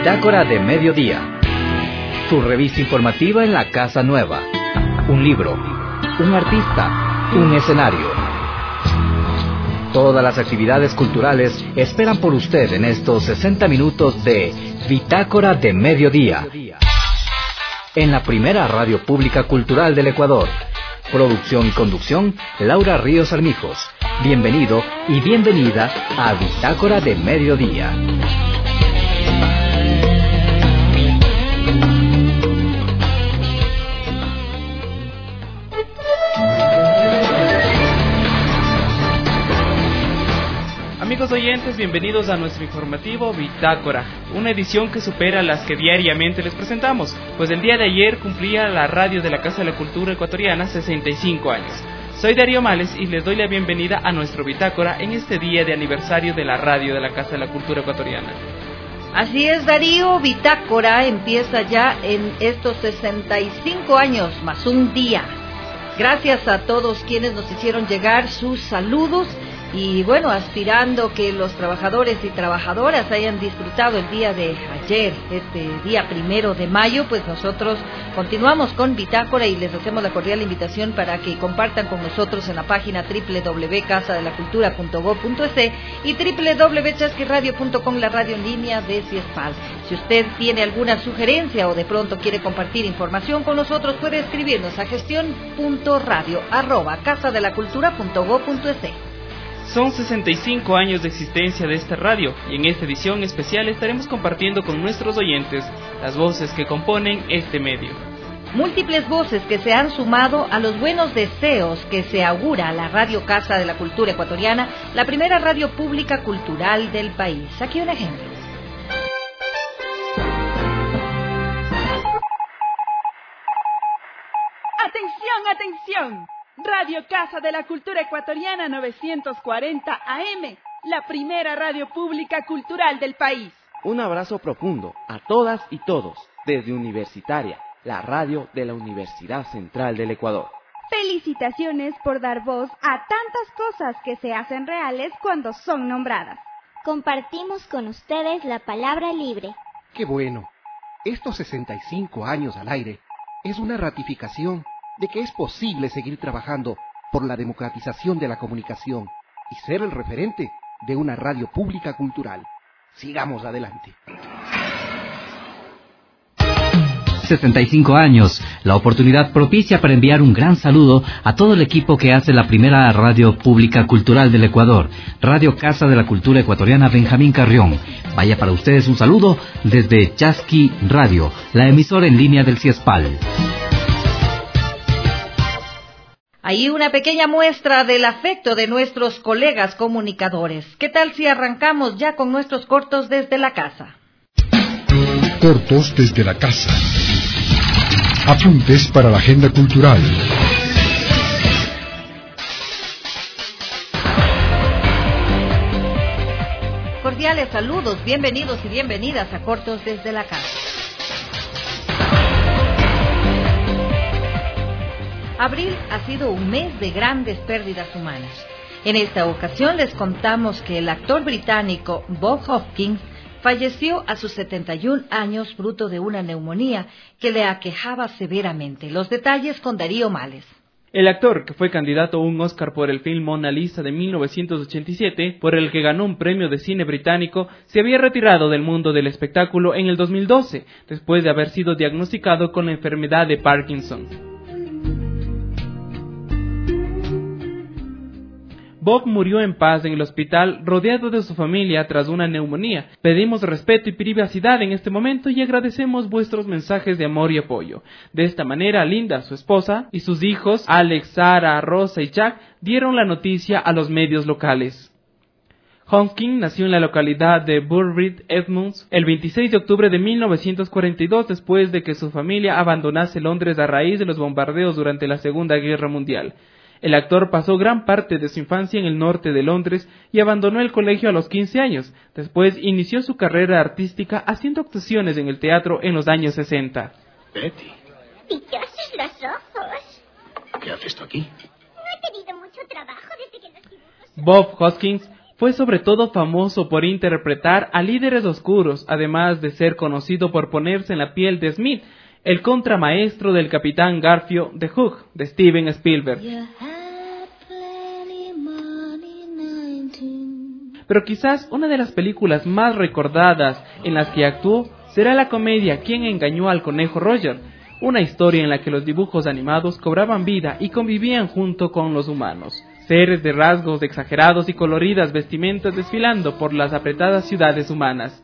Bitácora de Mediodía, tu revista informativa en la Casa Nueva. Un libro, un artista, un escenario. Todas las actividades culturales esperan por usted en estos 60 minutos de Bitácora de Mediodía, en la primera radio pública cultural del Ecuador. Producción y conducción, Laura Ríos Armijos. Bienvenido y bienvenida a Bitácora de Mediodía. Amigos oyentes, bienvenidos a nuestro informativo Bitácora, una edición que supera las que diariamente les presentamos, pues el día de ayer cumplía la radio de la Casa de la Cultura Ecuatoriana 65 años. Soy Darío Males y les doy la bienvenida a nuestro Bitácora en este día de aniversario de la radio de la Casa de la Cultura Ecuatoriana. Así es, Darío, Bitácora empieza ya en estos 65 años más un día. Gracias a todos quienes nos hicieron llegar sus saludos. Y bueno, aspirando que los trabajadores y trabajadoras hayan disfrutado el día de ayer, este día 1 de mayo, pues nosotros continuamos con Bitácora y les hacemos la cordial invitación para que compartan con nosotros en la página www.casadelacultura.go.es y www.chasquiradio.com, la radio en línea de CIESPAL. Si usted tiene alguna sugerencia o de pronto quiere compartir información con nosotros, puede escribirnos a gestion.radio@casadelacultura.go.es. Son 65 años de existencia de esta radio y en esta edición especial estaremos compartiendo con nuestros oyentes las voces que componen este medio. Múltiples voces que se han sumado a los buenos deseos que se augura a la Radio Casa de la Cultura Ecuatoriana, la primera radio pública cultural del país. Aquí un ejemplo. ¡Atención, atención! Radio Casa de la Cultura Ecuatoriana 940 AM, la primera radio pública cultural del país. Un abrazo profundo a todas y todos desde Universitaria, la radio de la Universidad Central del Ecuador. Felicitaciones por dar voz a tantas cosas que se hacen reales cuando son nombradas. Compartimos con ustedes la palabra libre. ¡Qué bueno! Estos 65 años al aire es una ratificación de que es posible seguir trabajando por la democratización de la comunicación y ser el referente de una radio pública cultural. Sigamos adelante. 65 años, la oportunidad propicia para enviar un gran saludo a todo el equipo que hace la primera radio pública cultural del Ecuador, Radio Casa de la Cultura Ecuatoriana Benjamín Carrión. Vaya para ustedes un saludo desde Chasqui Radio, la emisora en línea del CIESPAL. Ahí una pequeña muestra del afecto de nuestros colegas comunicadores. ¿Qué tal si arrancamos ya con nuestros cortos desde la casa? Cortos desde la casa. Apuntes para la agenda cultural. Cordiales saludos, bienvenidos y bienvenidas a Cortos desde la casa. Abril ha sido un mes de grandes pérdidas humanas. En esta ocasión les contamos que el actor británico Bob Hoskins falleció a sus 71 años fruto de una neumonía que le aquejaba severamente. Los detalles con Darío Males. El actor, que fue candidato a un Oscar por el film Mona Lisa de 1987, por el que ganó un premio de cine británico, se había retirado del mundo del espectáculo en el 2012, después de haber sido diagnosticado con la enfermedad de Parkinson. Bob murió en paz en el hospital rodeado de su familia tras una neumonía. Pedimos respeto y privacidad en este momento y agradecemos vuestros mensajes de amor y apoyo. De esta manera, Linda, su esposa, y sus hijos, Alex, Sara, Rosa y Jack, dieron la noticia a los medios locales. Hoskins nació en la localidad de Burbridge, Edmunds, el 26 de octubre de 1942, después de que su familia abandonase Londres a raíz de los bombardeos durante la Segunda Guerra Mundial. El actor pasó gran parte de su infancia en el norte de Londres y abandonó el colegio a los 15 años. Después inició su carrera artística haciendo actuaciones en el teatro en los años 60. Betty. Pillosos los ojos. ¿Qué haces tú aquí? No he tenido mucho trabajo desde que los dibujos... Bob Hoskins Fue sobre todo famoso por interpretar a líderes oscuros, además de ser conocido por ponerse en la piel de Smith, el contramaestro del Capitán Garfio de Hook, de Steven Spielberg. Pero quizás una de las películas más recordadas en las que actuó será la comedia ¿Quién engañó al conejo Roger?, una historia en la que los dibujos animados cobraban vida y convivían junto con los humanos. Seres de rasgos exagerados y coloridas vestimentas desfilando por las apretadas ciudades humanas.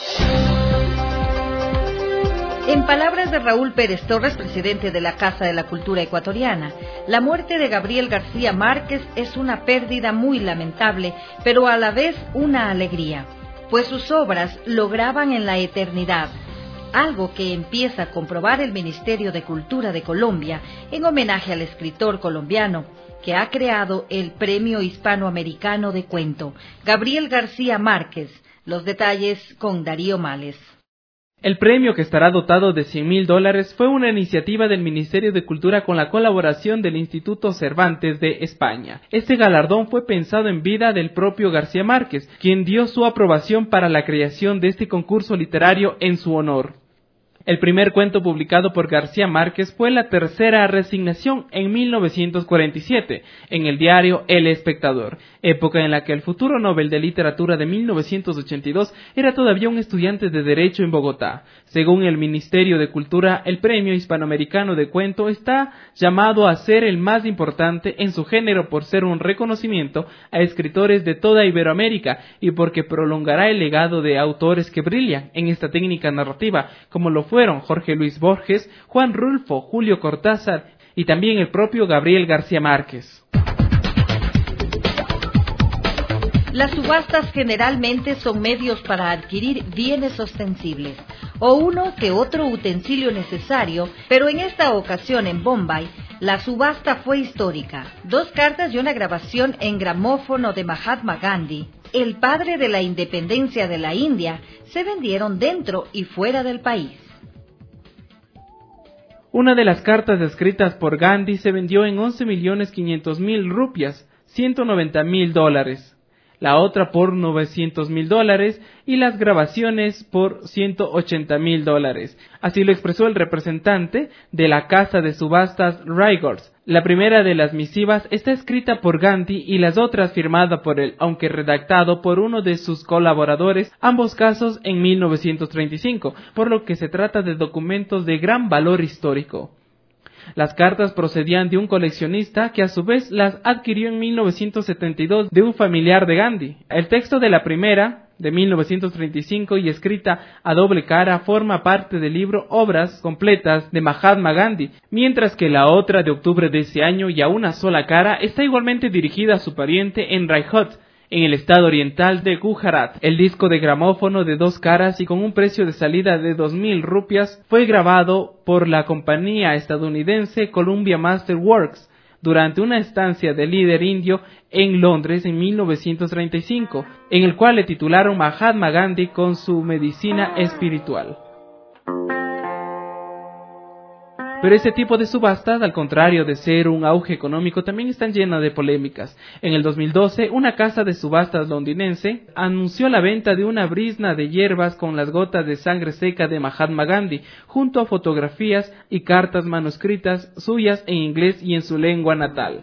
En palabras de Raúl Pérez Torres, presidente de la Casa de la Cultura Ecuatoriana, la muerte de Gabriel García Márquez es una pérdida muy lamentable, pero a la vez una alegría, pues sus obras lograban en la eternidad, algo que empieza a comprobar el Ministerio de Cultura de Colombia en homenaje al escritor colombiano que ha creado el Premio Hispanoamericano de Cuento, Gabriel García Márquez. Los detalles con Darío Males. El premio, que estará dotado de $100,000, fue una iniciativa del Ministerio de Cultura con la colaboración del Instituto Cervantes de España. Este galardón fue pensado en vida del propio García Márquez, quien dio su aprobación para la creación de este concurso literario en su honor. El primer cuento publicado por García Márquez fue La tercera resignación en 1947, en el diario El Espectador, época en la que el futuro Nobel de Literatura de 1982 era todavía un estudiante de Derecho en Bogotá. Según el Ministerio de Cultura, el Premio Hispanoamericano de Cuento está llamado a ser el más importante en su género por ser un reconocimiento a escritores de toda Iberoamérica y porque prolongará el legado de autores que brillan en esta técnica narrativa, como lo fueron Jorge Luis Borges, Juan Rulfo, Julio Cortázar y también el propio Gabriel García Márquez. Las subastas generalmente son medios para adquirir bienes ostensibles o uno que otro utensilio necesario, pero en esta ocasión en Bombay, la subasta fue histórica. 2 cartas y una grabación en gramófono de Mahatma Gandhi, el padre de la independencia de la India, se vendieron dentro y fuera del país. Una de las cartas escritas por Gandhi se vendió en 11.500.000 rupias, $190.000. La otra por $900.000 y las grabaciones por $180.000. Así lo expresó el representante de la casa de subastas Raigors. La primera de las misivas está escrita por Gandhi y las otras firmada por él, aunque redactado por uno de sus colaboradores, ambos casos en 1935, por lo que se trata de documentos de gran valor histórico. Las cartas procedían de un coleccionista que a su vez las adquirió en 1972 de un familiar de Gandhi. El texto de la primera, de 1935 y escrita a doble cara, forma parte del libro Obras completas de Mahatma Gandhi, mientras que la otra, de octubre de ese año y a una sola cara, está igualmente dirigida a su pariente en Rajkot, en el estado oriental de Gujarat. El disco de gramófono de 2 caras y con un precio de salida de 2.000 rupias fue grabado por la compañía estadounidense Columbia Masterworks durante una estancia del líder indio en Londres en 1935, en el cual le titularon Mahatma Gandhi con su medicina espiritual. Pero este tipo de subastas, al contrario de ser un auge económico, también están llenas de polémicas. En el 2012, una casa de subastas londinense anunció la venta de una brizna de hierbas con las gotas de sangre seca de Mahatma Gandhi, junto a fotografías y cartas manuscritas suyas en inglés y en su lengua natal.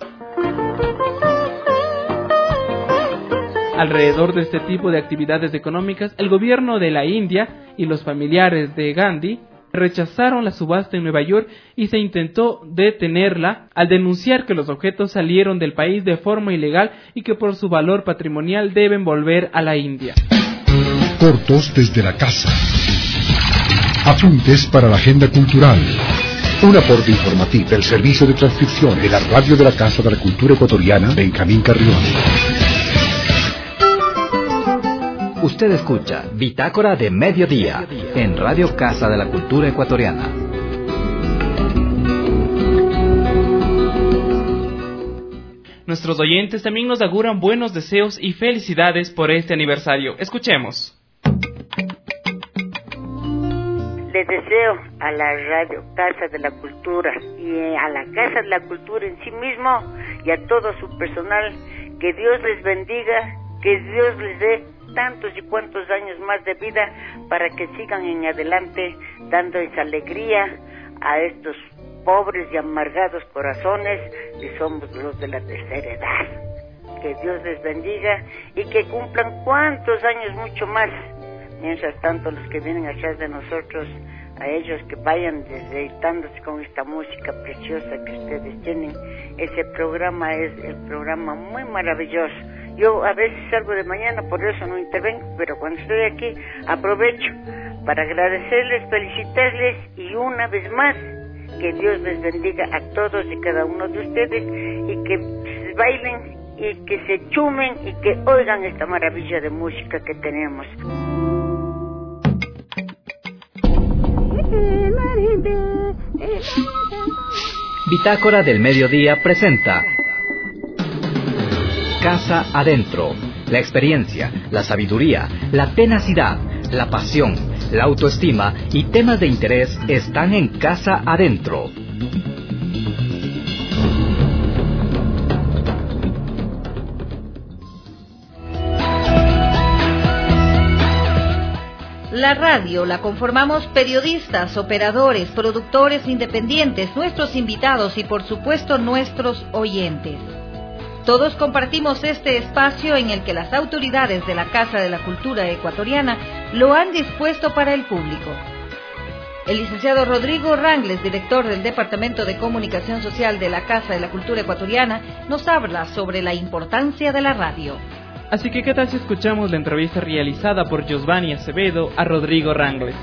Alrededor de este tipo de actividades económicas, el gobierno de la India y los familiares de Gandhi rechazaron la subasta en Nueva York y se intentó detenerla al denunciar que los objetos salieron del país de forma ilegal y que por su valor patrimonial deben volver a la India. Cortos desde la casa. Apuntes para la agenda cultural. Un aporte informativo del servicio de transcripción de la radio de la Casa de la Cultura Ecuatoriana, Benjamín Carrión. Usted escucha Bitácora de Mediodía en Radio Casa de la Cultura Ecuatoriana. Nuestros oyentes también nos auguran buenos deseos y felicidades por este aniversario. Escuchemos. Les deseo a la Radio Casa de la Cultura y a la Casa de la Cultura en sí mismo y a todo su personal que Dios les bendiga que Dios les dé tantos y cuantos años más de vida para que sigan en adelante dando esa alegría a estos pobres y amargados corazones que somos los de la tercera edad. Que Dios les bendiga y que cumplan cuantos años mucho más. Mientras tanto, los que vienen atrás de nosotros, a ellos que vayan deleitándose con esta música preciosa que ustedes tienen. Ese programa es el programa muy maravilloso. Yo a veces salgo de mañana, por eso no intervengo, pero cuando estoy aquí aprovecho para agradecerles, felicitarles y una vez más que Dios les bendiga a todos y cada uno de ustedes y que bailen y que se chumen y que oigan esta maravilla de música que tenemos. Bitácora del Mediodía presenta Casa Adentro. La experiencia, la sabiduría, la tenacidad, la pasión, la autoestima y temas de interés están en Casa Adentro. La radio la conformamos periodistas, operadores, productores independientes, nuestros invitados y por supuesto nuestros oyentes. Todos compartimos este espacio en el que las autoridades de la Casa de la Cultura Ecuatoriana lo han dispuesto para el público. El licenciado Rodrigo Rangles, director del Departamento de Comunicación Social de la Casa de la Cultura Ecuatoriana, nos habla sobre la importancia de la radio. Así que, ¿qué tal si escuchamos la entrevista realizada por Josvani Acevedo a Rodrigo Rangles?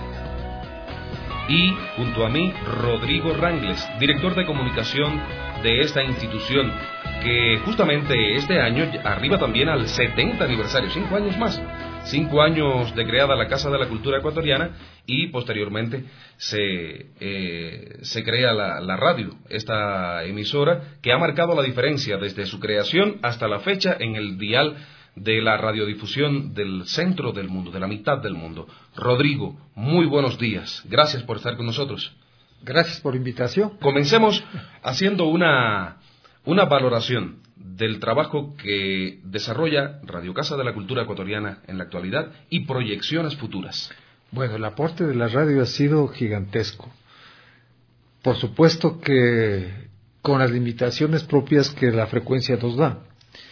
Y, junto a mí, Rodrigo Rangles, director de comunicación de esta institución, que justamente este año arriba también al 70 aniversario, 5 años más. 5 años de creada la Casa de la Cultura Ecuatoriana y posteriormente se crea la radio, esta emisora que ha marcado la diferencia desde su creación hasta la fecha en el dial de la radiodifusión del centro del mundo, de la mitad del mundo. Rodrigo, muy buenos días. Gracias por estar con nosotros. Gracias por la invitación. Comencemos haciendo una valoración del trabajo que desarrolla Radio Casa de la Cultura Ecuatoriana en la actualidad y proyecciones futuras. Bueno, el aporte de la radio ha sido gigantesco. Por supuesto que con las limitaciones propias que la frecuencia nos da.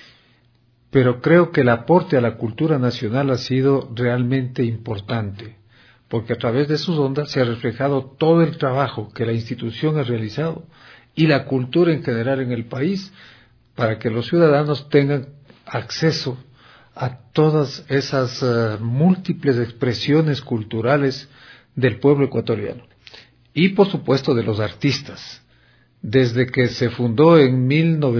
Pero creo que el aporte a la cultura nacional ha sido realmente importante, porque a través de sus ondas se ha reflejado todo el trabajo que la institución ha realizado y la cultura en general en el país, para que los ciudadanos tengan acceso a todas esas múltiples expresiones culturales del pueblo ecuatoriano. Y por supuesto de los artistas. Desde que se fundó en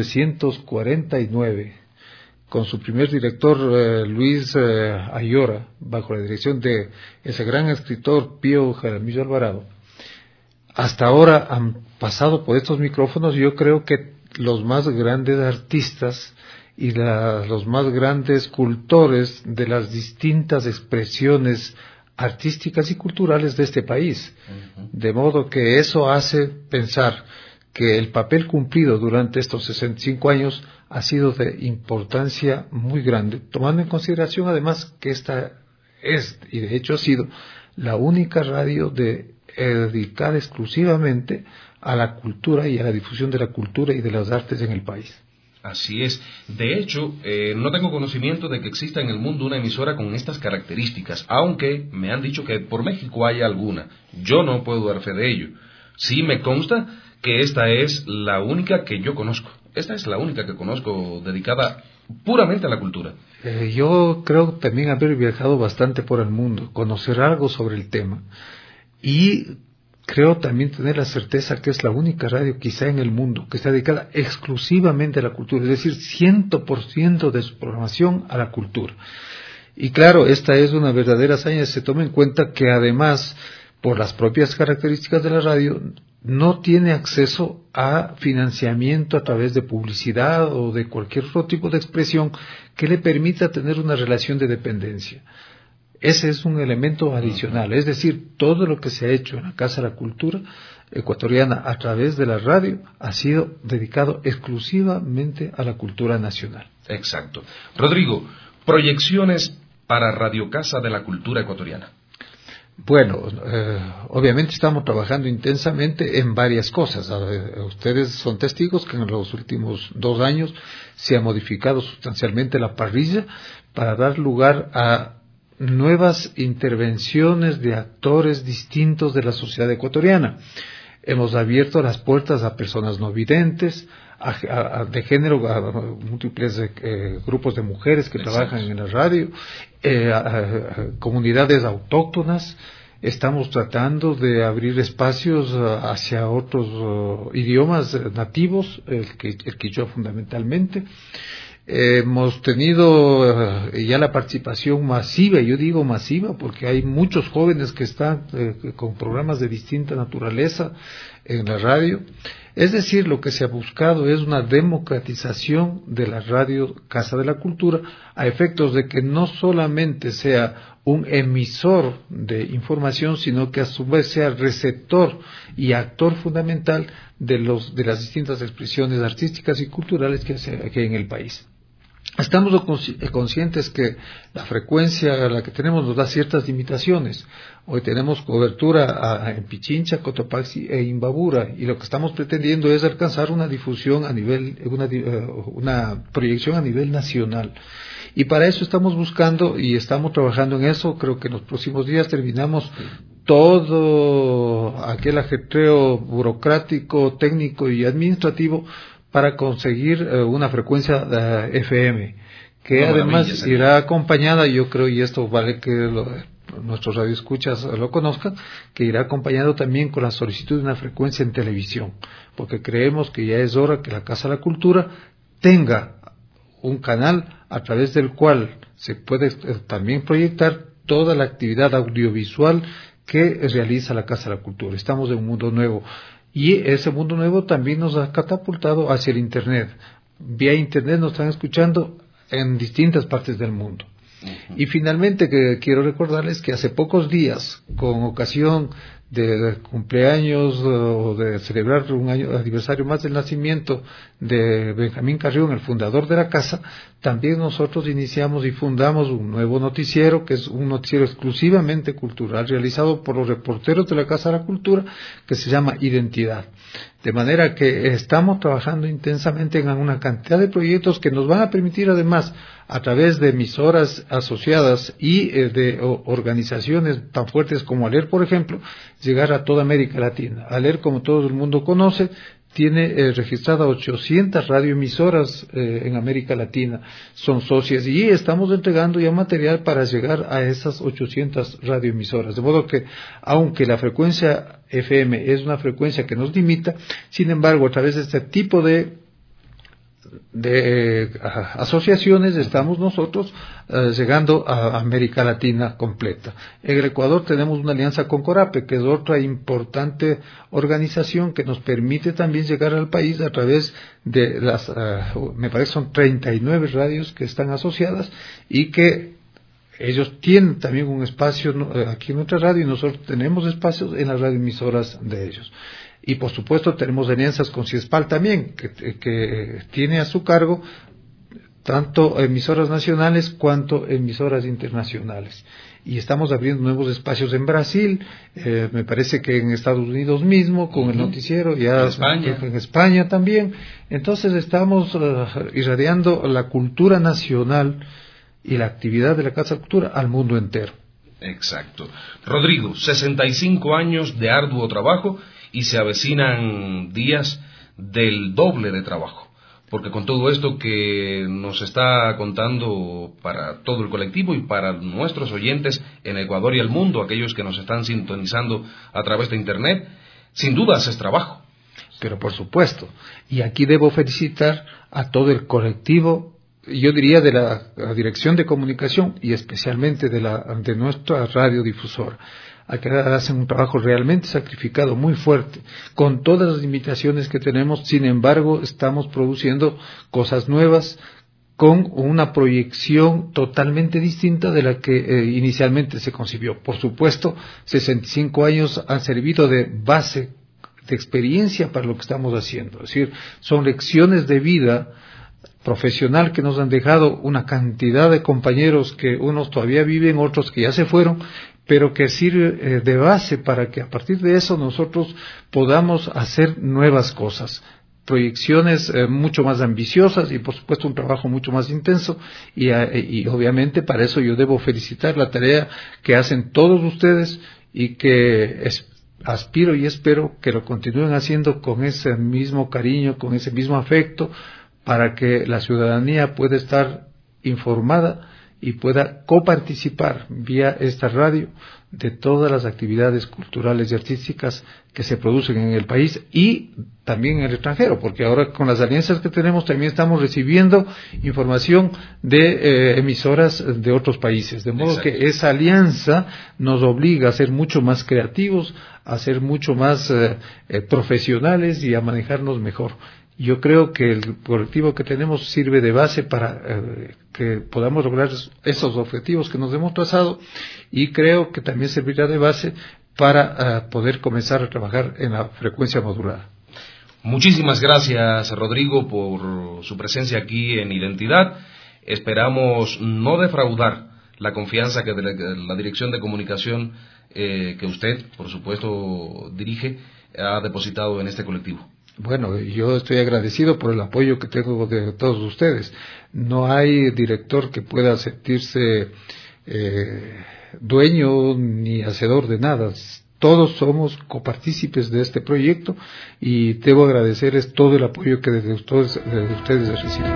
1949, con su primer director Luis Ayora, bajo la dirección de ese gran escritor Pío Jaramillo Alvarado, hasta ahora han pasado por estos micrófonos, yo creo que los más grandes artistas y los más grandes cultores de las distintas expresiones artísticas y culturales de este país. De modo que eso hace pensar que el papel cumplido durante estos 65 años ha sido de importancia muy grande, tomando en consideración además que esta es, y de hecho ha sido, la única radio dedicada exclusivamente a la cultura y a la difusión de la cultura y de las artes en el país. Así es. De hecho, no tengo conocimiento de que exista en el mundo una emisora con estas características, aunque me han dicho que por México hay alguna. Yo no puedo dar fe de ello. Sí me consta que esta es la única que yo conozco. Esta es la única que conozco dedicada puramente a la cultura. Yo creo también haber viajado bastante por el mundo, conocer algo sobre el tema. Y creo también tener la certeza que es la única radio quizá en el mundo que está dedicada exclusivamente a la cultura, es decir, 100% de su programación a la cultura. Y claro, esta es una verdadera hazaña, se toma en cuenta que además, por las propias características de la radio, no tiene acceso a financiamiento a través de publicidad o de cualquier otro tipo de expresión que le permita tener una relación de dependencia. Ese es un elemento adicional, es decir, todo lo que se ha hecho en la Casa de la Cultura Ecuatoriana a través de la radio ha sido dedicado exclusivamente a la cultura nacional. Exacto. Rodrigo, Proyecciones para Radio Casa de la Cultura Ecuatoriana. Bueno, obviamente estamos trabajando intensamente en varias cosas. Ustedes son testigos que en los últimos 2 años se ha modificado sustancialmente la parrilla para dar lugar a nuevas intervenciones de actores distintos de la sociedad ecuatoriana. Hemos abierto las puertas a personas no videntes, de género, a múltiples grupos de mujeres que trabajan en la radio, a comunidades autóctonas. Estamos tratando de abrir espacios hacia otros idiomas nativos, el quichua fundamentalmente. Hemos tenido ya la participación masiva, yo digo masiva porque hay muchos jóvenes que están con programas de distinta naturaleza en la radio. Es decir, lo que se ha buscado es una democratización de la radio Casa de la Cultura a efectos de que no solamente sea un emisor de información, sino que a su vez sea receptor y actor fundamental de las distintas expresiones artísticas y culturales que hay en el país. Estamos conscientes que la frecuencia a la que tenemos nos da ciertas limitaciones. Hoy tenemos cobertura en Pichincha, Cotopaxi e Imbabura, y lo que estamos pretendiendo es alcanzar una difusión a nivel, una proyección a nivel nacional. Y para eso estamos buscando y estamos trabajando en eso. Creo que en los próximos días terminamos todo aquel ajetreo burocrático, técnico y administrativo para conseguir una frecuencia FM, que además irá acompañada, yo creo, y esto vale que nuestros radioescuchas lo conozcan, que irá acompañado también con la solicitud de una frecuencia en televisión, porque creemos que ya es hora que la Casa de la Cultura tenga un canal a través del cual se puede también proyectar toda la actividad audiovisual que realiza la Casa de la Cultura. Estamos en un mundo nuevo. Y ese mundo nuevo también nos ha catapultado hacia el Internet. Vía Internet nos están escuchando en distintas partes del mundo. Y finalmente quiero recordarles que hace pocos días, con ocasión de cumpleaños o de celebrar un aniversario más del nacimiento de Benjamín Carrión, el fundador de la casa, también nosotros iniciamos y fundamos un nuevo noticiero, que es un noticiero exclusivamente cultural, realizado por los reporteros de la Casa de la Cultura, que se llama Identidad. De manera que estamos trabajando intensamente en una cantidad de proyectos que nos van a permitir, además, a través de emisoras asociadas y de organizaciones tan fuertes como ALER, por ejemplo, llegar a toda América Latina. ALER, como todo el mundo conoce, tiene registrada 800 radioemisoras en América Latina, son socias, y estamos entregando ya material para llegar a esas 800 radioemisoras. De modo que, aunque la frecuencia FM es una frecuencia que nos limita, sin embargo, a través de este tipo de asociaciones estamos nosotros llegando a América Latina completa. En el Ecuador tenemos una alianza con Corape, que es otra importante organización que nos permite también llegar al país a través de las, me parece son 39 radios que están asociadas y que ellos tienen también un espacio aquí en nuestra radio y nosotros tenemos espacios en las radioemisoras de ellos. Y por supuesto tenemos alianzas con CIESPAL también, que tiene a su cargo tanto emisoras nacionales cuanto emisoras internacionales. Y estamos abriendo nuevos espacios en Brasil, me parece que en Estados Unidos mismo, con el noticiero, ya en España también. Entonces estamos irradiando la cultura nacional y la actividad de la Casa de Cultura al mundo entero. Exacto. Rodrigo, 65 años de arduo trabajo y se avecinan días del doble de trabajo, porque con todo esto que nos está contando para todo el colectivo y para nuestros oyentes en Ecuador y el mundo, aquellos que nos están sintonizando a través de Internet, sin dudas es trabajo. Pero por supuesto, y aquí debo felicitar a todo el colectivo, yo diría de la Dirección de Comunicación y especialmente de nuestra radiodifusora. Aquí hacen un trabajo realmente sacrificado, muy fuerte, con todas las limitaciones que tenemos. Sin embargo, estamos produciendo cosas nuevas con una proyección totalmente distinta de la que inicialmente se concibió. Por supuesto, 65 años han servido de base, de experiencia para lo que estamos haciendo. Es decir, son lecciones de vida profesional que nos han dejado una cantidad de compañeros que unos todavía viven, otros que ya se fueron, pero que sirve de base para que a partir de eso nosotros podamos hacer nuevas cosas, proyecciones mucho más ambiciosas y por supuesto un trabajo mucho más intenso y obviamente para eso yo debo felicitar la tarea que hacen todos ustedes y que aspiro y espero que lo continúen haciendo con ese mismo cariño, con ese mismo afecto, para que la ciudadanía pueda estar informada y pueda coparticipar vía esta radio de todas las actividades culturales y artísticas que se producen en el país y también en el extranjero, porque ahora con las alianzas que tenemos también estamos recibiendo información de emisoras de otros países, de modo que esa alianza nos obliga a ser mucho más creativos, a ser mucho más profesionales y a manejarnos mejor. Yo creo que el colectivo que tenemos sirve de base para que podamos lograr esos objetivos que nos hemos trazado y creo que también servirá de base para poder comenzar a trabajar en la frecuencia modulada. Muchísimas gracias, Rodrigo, por su presencia aquí en Identidad. Esperamos no defraudar la confianza que la Dirección de Comunicación que usted, por supuesto, dirige, ha depositado en este colectivo. Bueno, yo estoy agradecido por el apoyo que tengo de todos ustedes. No hay director que pueda sentirse dueño ni hacedor de nada. Todos somos copartícipes de este proyecto y debo agradecerles todo el apoyo que desde ustedes reciben.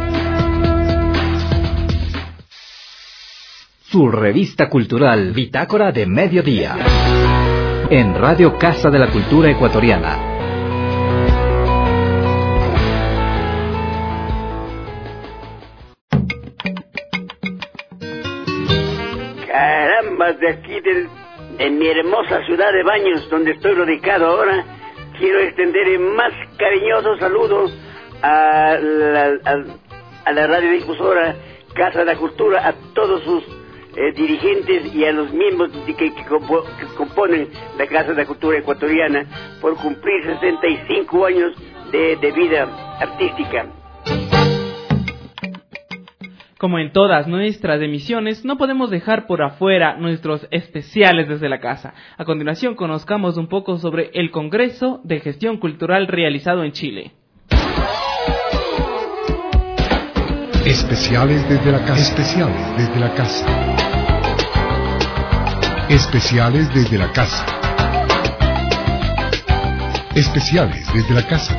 Su revista cultural Bitácora de Mediodía en Radio Casa de la Cultura Ecuatoriana. Carambas, de aquí de mi hermosa ciudad de Baños, donde estoy radicado ahora, quiero extender el más cariñoso saludo a la radiodifusora Casa de la Cultura, a todos sus dirigentes y a los miembros que componen la Casa de la Cultura Ecuatoriana por cumplir 65 años de vida artística. Como en todas nuestras emisiones, no podemos dejar por afuera nuestros especiales desde la casa. A continuación, conozcamos un poco sobre el Congreso de Gestión Cultural realizado en Chile. Especiales desde la casa. Especiales desde la casa. Especiales desde la casa. Especiales desde la casa.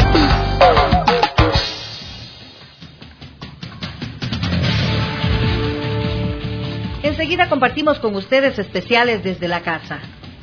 Enseguida compartimos con ustedes especiales desde la casa.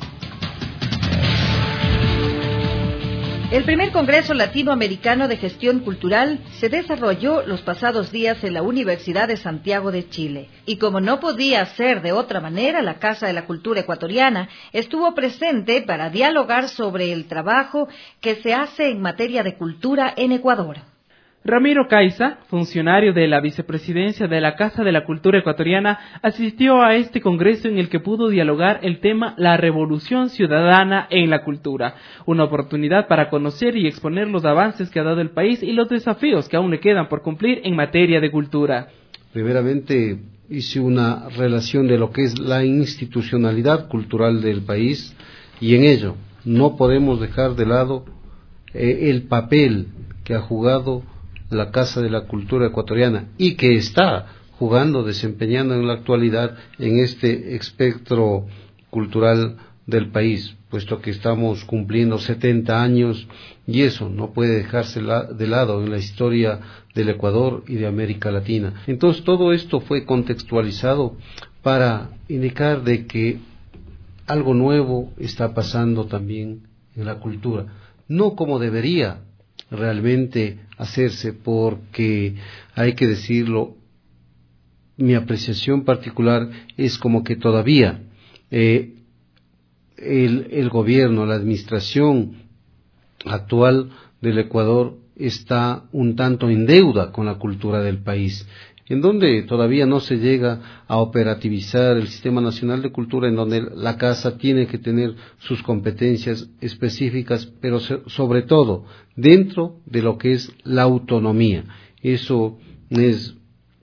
El primer Congreso Latinoamericano de Gestión Cultural se desarrolló los pasados días en la Universidad de Santiago de Chile. Y como no podía ser de otra manera, la Casa de la Cultura Ecuatoriana estuvo presente para dialogar sobre el trabajo que se hace en materia de cultura en Ecuador. Ramiro Caiza, funcionario de la Vicepresidencia de la Casa de la Cultura Ecuatoriana, asistió a este congreso en el que pudo dialogar el tema La Revolución Ciudadana en la Cultura, una oportunidad para conocer y exponer los avances que ha dado el país y los desafíos que aún le quedan por cumplir en materia de cultura. Primeramente hice una relación de lo que es la institucionalidad cultural del país y en ello no podemos dejar de lado el papel que ha jugado la Casa de la Cultura Ecuatoriana y que está jugando, desempeñando en la actualidad en este espectro cultural del país, puesto que estamos cumpliendo 70 años y eso no puede dejarse de lado en la historia del Ecuador y de América Latina. Entonces todo esto fue contextualizado para indicar de que algo nuevo está pasando también en la cultura, no como debería realmente hacerse, porque hay que decirlo, mi apreciación particular es como que todavía el gobierno, la administración actual del Ecuador está un tanto en deuda con la cultura del país, en donde todavía no se llega a operativizar el Sistema Nacional de Cultura, en donde la Casa tiene que tener sus competencias específicas, pero sobre todo dentro de lo que es la autonomía. Eso es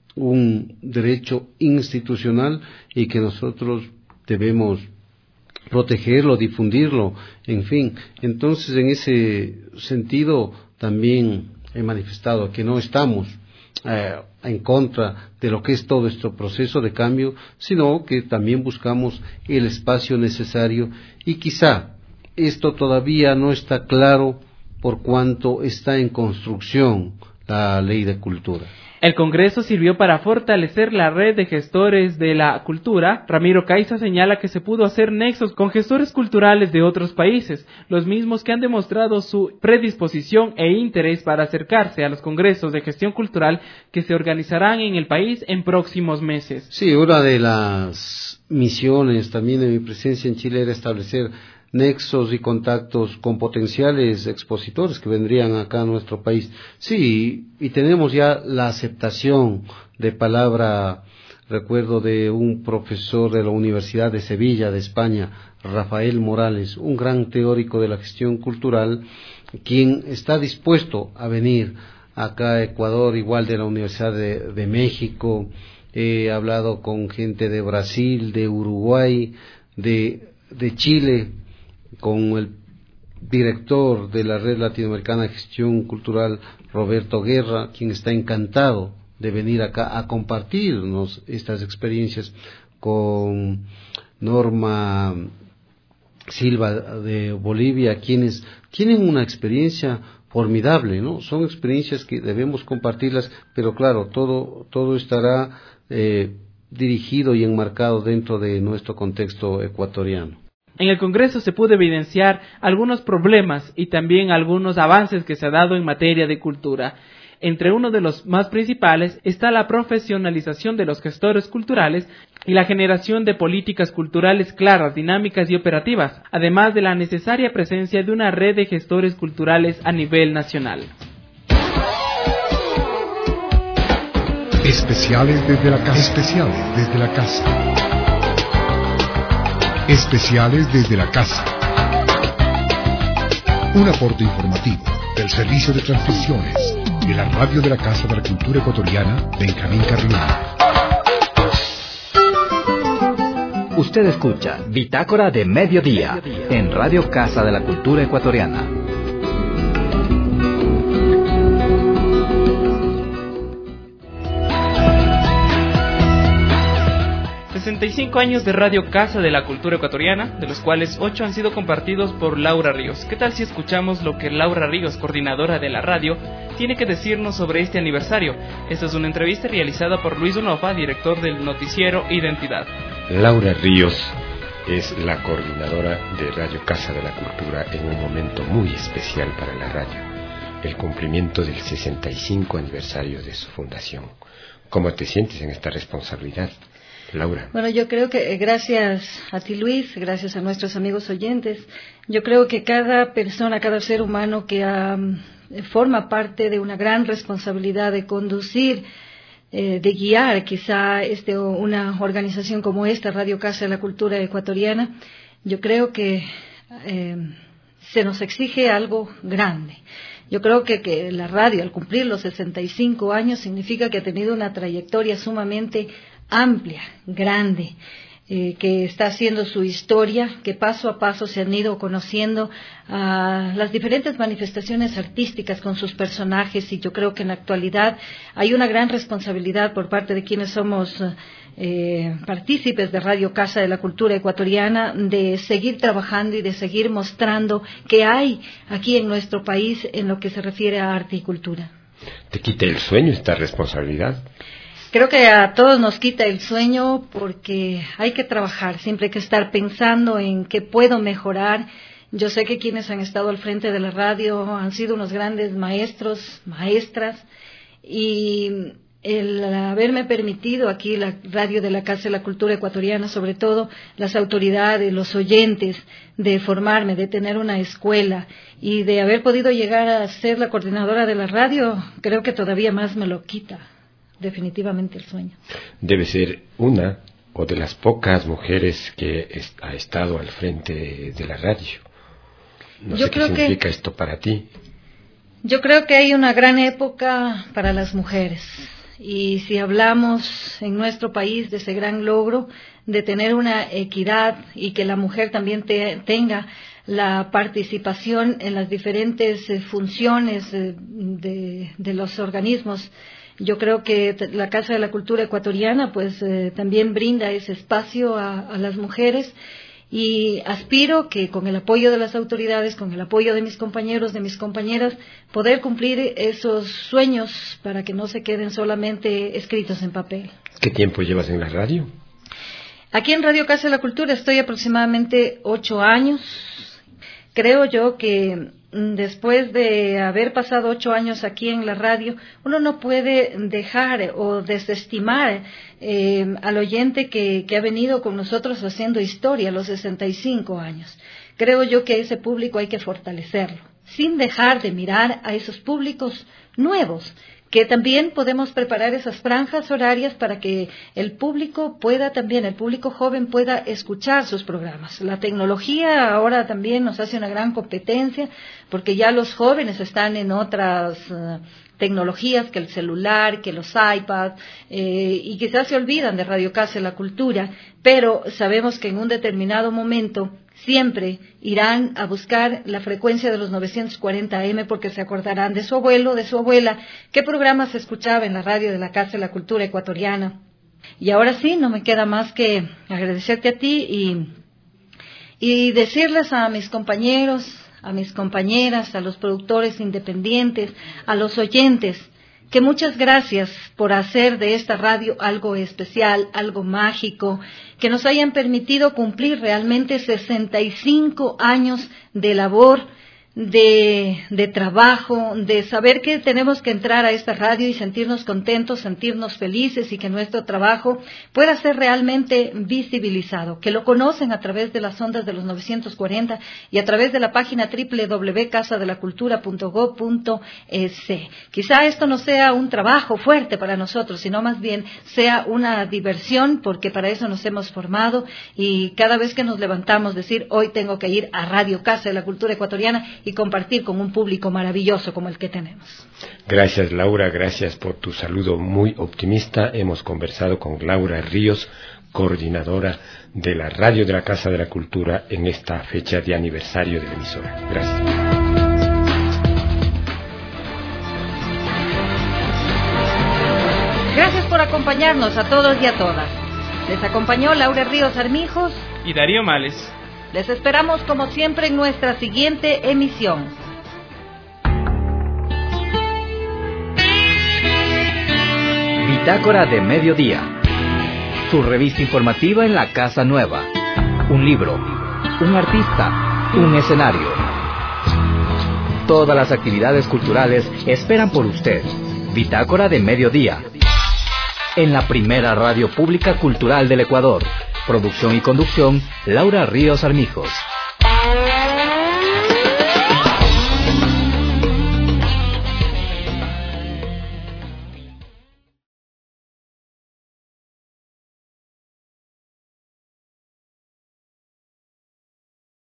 un derecho institucional y que nosotros debemos protegerlo, difundirlo, en fin. Entonces, en ese sentido, también he manifestado que no estamos en contra de lo que es todo este proceso de cambio, sino que también buscamos el espacio necesario y quizá esto todavía no está claro por cuanto está en construcción la Ley de Cultura. El Congreso sirvió para fortalecer la red de gestores de la cultura. Ramiro Caiza señala que se pudo hacer nexos con gestores culturales de otros países, los mismos que han demostrado su predisposición e interés para acercarse a los congresos de gestión cultural que se organizarán en el país en próximos meses. Sí, una de las misiones también de mi presencia en Chile era establecer nexos y contactos con potenciales expositores que vendrían acá a nuestro país. Sí, y tenemos ya la aceptación de palabra, recuerdo de un profesor de la Universidad de Sevilla, de España, Rafael Morales, un gran teórico de la gestión cultural, quien está dispuesto a venir acá a Ecuador, igual de la Universidad de México. He hablado con gente de Brasil, de Uruguay, de Chile, con el director de la Red Latinoamericana de Gestión Cultural, Roberto Guerra, quien está encantado de venir acá a compartirnos estas experiencias, con Norma Silva de Bolivia, quienes tienen una experiencia formidable, ¿no? Son experiencias que debemos compartirlas, pero claro, todo estará dirigido y enmarcado dentro de nuestro contexto ecuatoriano. En el Congreso se pudo evidenciar algunos problemas y también algunos avances que se ha dado en materia de cultura. Entre uno de los más principales está la profesionalización de los gestores culturales y la generación de políticas culturales claras, dinámicas y operativas, además de la necesaria presencia de una red de gestores culturales a nivel nacional. Especiales desde la casa. Especiales desde la casa. Especiales desde la casa. Un aporte informativo del Servicio de Transmisiones de la Radio de la Casa de la Cultura Ecuatoriana, Benjamín Carrión. Usted escucha Bitácora de Mediodía en Radio Casa de la Cultura Ecuatoriana. 65 años de Radio Casa de la Cultura Ecuatoriana, de los cuales 8 han sido compartidos por Laura Ríos. ¿Qué tal si escuchamos lo que Laura Ríos, coordinadora de la radio, tiene que decirnos sobre este aniversario? Esta es una entrevista realizada por Luis Onofa, director del noticiero Identidad. Laura Ríos es la coordinadora de Radio Casa de la Cultura en un momento muy especial para la radio, el cumplimiento del 65 aniversario de su fundación. ¿Cómo te sientes en esta responsabilidad, Laura? Bueno, yo creo que gracias a ti, Luis, gracias a nuestros amigos oyentes, yo creo que cada persona, cada ser humano que forma parte de una gran responsabilidad de conducir, de guiar quizá una organización como esta, Radio Casa de la Cultura Ecuatoriana, yo creo que se nos exige algo grande. Yo creo que la radio, al cumplir los 65 años, significa que ha tenido una trayectoria sumamente amplia, grande, que está haciendo su historia, que paso a paso se han ido conociendo las diferentes manifestaciones artísticas con sus personajes, y yo creo que en la actualidad hay una gran responsabilidad por parte de quienes somos partícipes de Radio Casa de la Cultura Ecuatoriana de seguir trabajando y de seguir mostrando que hay aquí en nuestro país en lo que se refiere a arte y cultura. ¿Te quita el sueño esta responsabilidad? Creo que a todos nos quita el sueño porque hay que trabajar, siempre hay que estar pensando en qué puedo mejorar. Yo sé que quienes han estado al frente de la radio han sido unos grandes maestros, maestras, y el haberme permitido aquí la radio de la Casa de la Cultura Ecuatoriana, sobre todo las autoridades, los oyentes, de formarme, de tener una escuela y de haber podido llegar a ser la coordinadora de la radio, creo que todavía más me lo quita. Definitivamente el sueño. Debe ser una o de las pocas mujeres que ha estado al frente de la radio. No sé qué significa esto para ti. Yo creo que hay una gran época para las mujeres Y si hablamos en nuestro país de ese gran logro de tener una equidad y que la mujer también tenga la participación en las diferentes funciones de los organismos, yo creo que la Casa de la Cultura Ecuatoriana pues también brinda ese espacio a las mujeres. Y aspiro que con el apoyo de las autoridades, con el apoyo de mis compañeros, de mis compañeras, poder cumplir esos sueños para que no se queden solamente escritos en papel. ¿Qué tiempo llevas en la radio? Aquí en Radio Casa de la Cultura estoy aproximadamente 8 años. Creo yo que después de haber pasado 8 años aquí en la radio, uno no puede dejar o desestimar al oyente que ha venido con nosotros haciendo historia los 65 años. Creo yo que ese público hay que fortalecerlo, sin dejar de mirar a esos públicos nuevos, que también podemos preparar esas franjas horarias para que el público pueda también, el público joven pueda escuchar sus programas. La tecnología ahora también nos hace una gran competencia, porque ya los jóvenes están en otras tecnologías, que el celular, que los iPads, y quizás se olvidan de Radio Casa de la Cultura, pero sabemos que en un determinado momento siempre irán a buscar la frecuencia de los 940 AM porque se acordarán de su abuelo, de su abuela, qué programas se escuchaba en la radio de la Casa de la Cultura Ecuatoriana. Y ahora sí, no me queda más que agradecerte a ti y decirles a mis compañeros, a mis compañeras, a los productores independientes, a los oyentes, que muchas gracias por hacer de esta radio algo especial, algo mágico, que nos hayan permitido cumplir realmente 65 años de labor, de trabajo, de saber que tenemos que entrar a esta radio y sentirnos contentos, sentirnos felices y que nuestro trabajo pueda ser realmente visibilizado, que lo conocen a través de las ondas de los 940 y a través de la página www.casadelacultura.gov.es. Quizá esto no sea un trabajo fuerte para nosotros, sino más bien sea una diversión, porque para eso nos hemos formado y cada vez que nos levantamos decir, hoy tengo que ir a Radio Casa de la Cultura Ecuatoriana y compartir con un público maravilloso como el que tenemos. Gracias, Laura, gracias por tu saludo muy optimista. Hemos conversado con Laura Ríos, coordinadora de la Radio de la Casa de la Cultura en esta fecha de aniversario de la emisora. Gracias. Gracias por acompañarnos a todos y a todas. Les acompañó Laura Ríos Armijos y Darío Males. Les esperamos como siempre en nuestra siguiente emisión. Bitácora de Mediodía. Su revista informativa en la Casa Nueva. Un libro, un artista, un escenario. Todas las actividades culturales esperan por usted. Bitácora de Mediodía. En la primera radio pública cultural del Ecuador. Producción y conducción, Laura Ríos Armijos.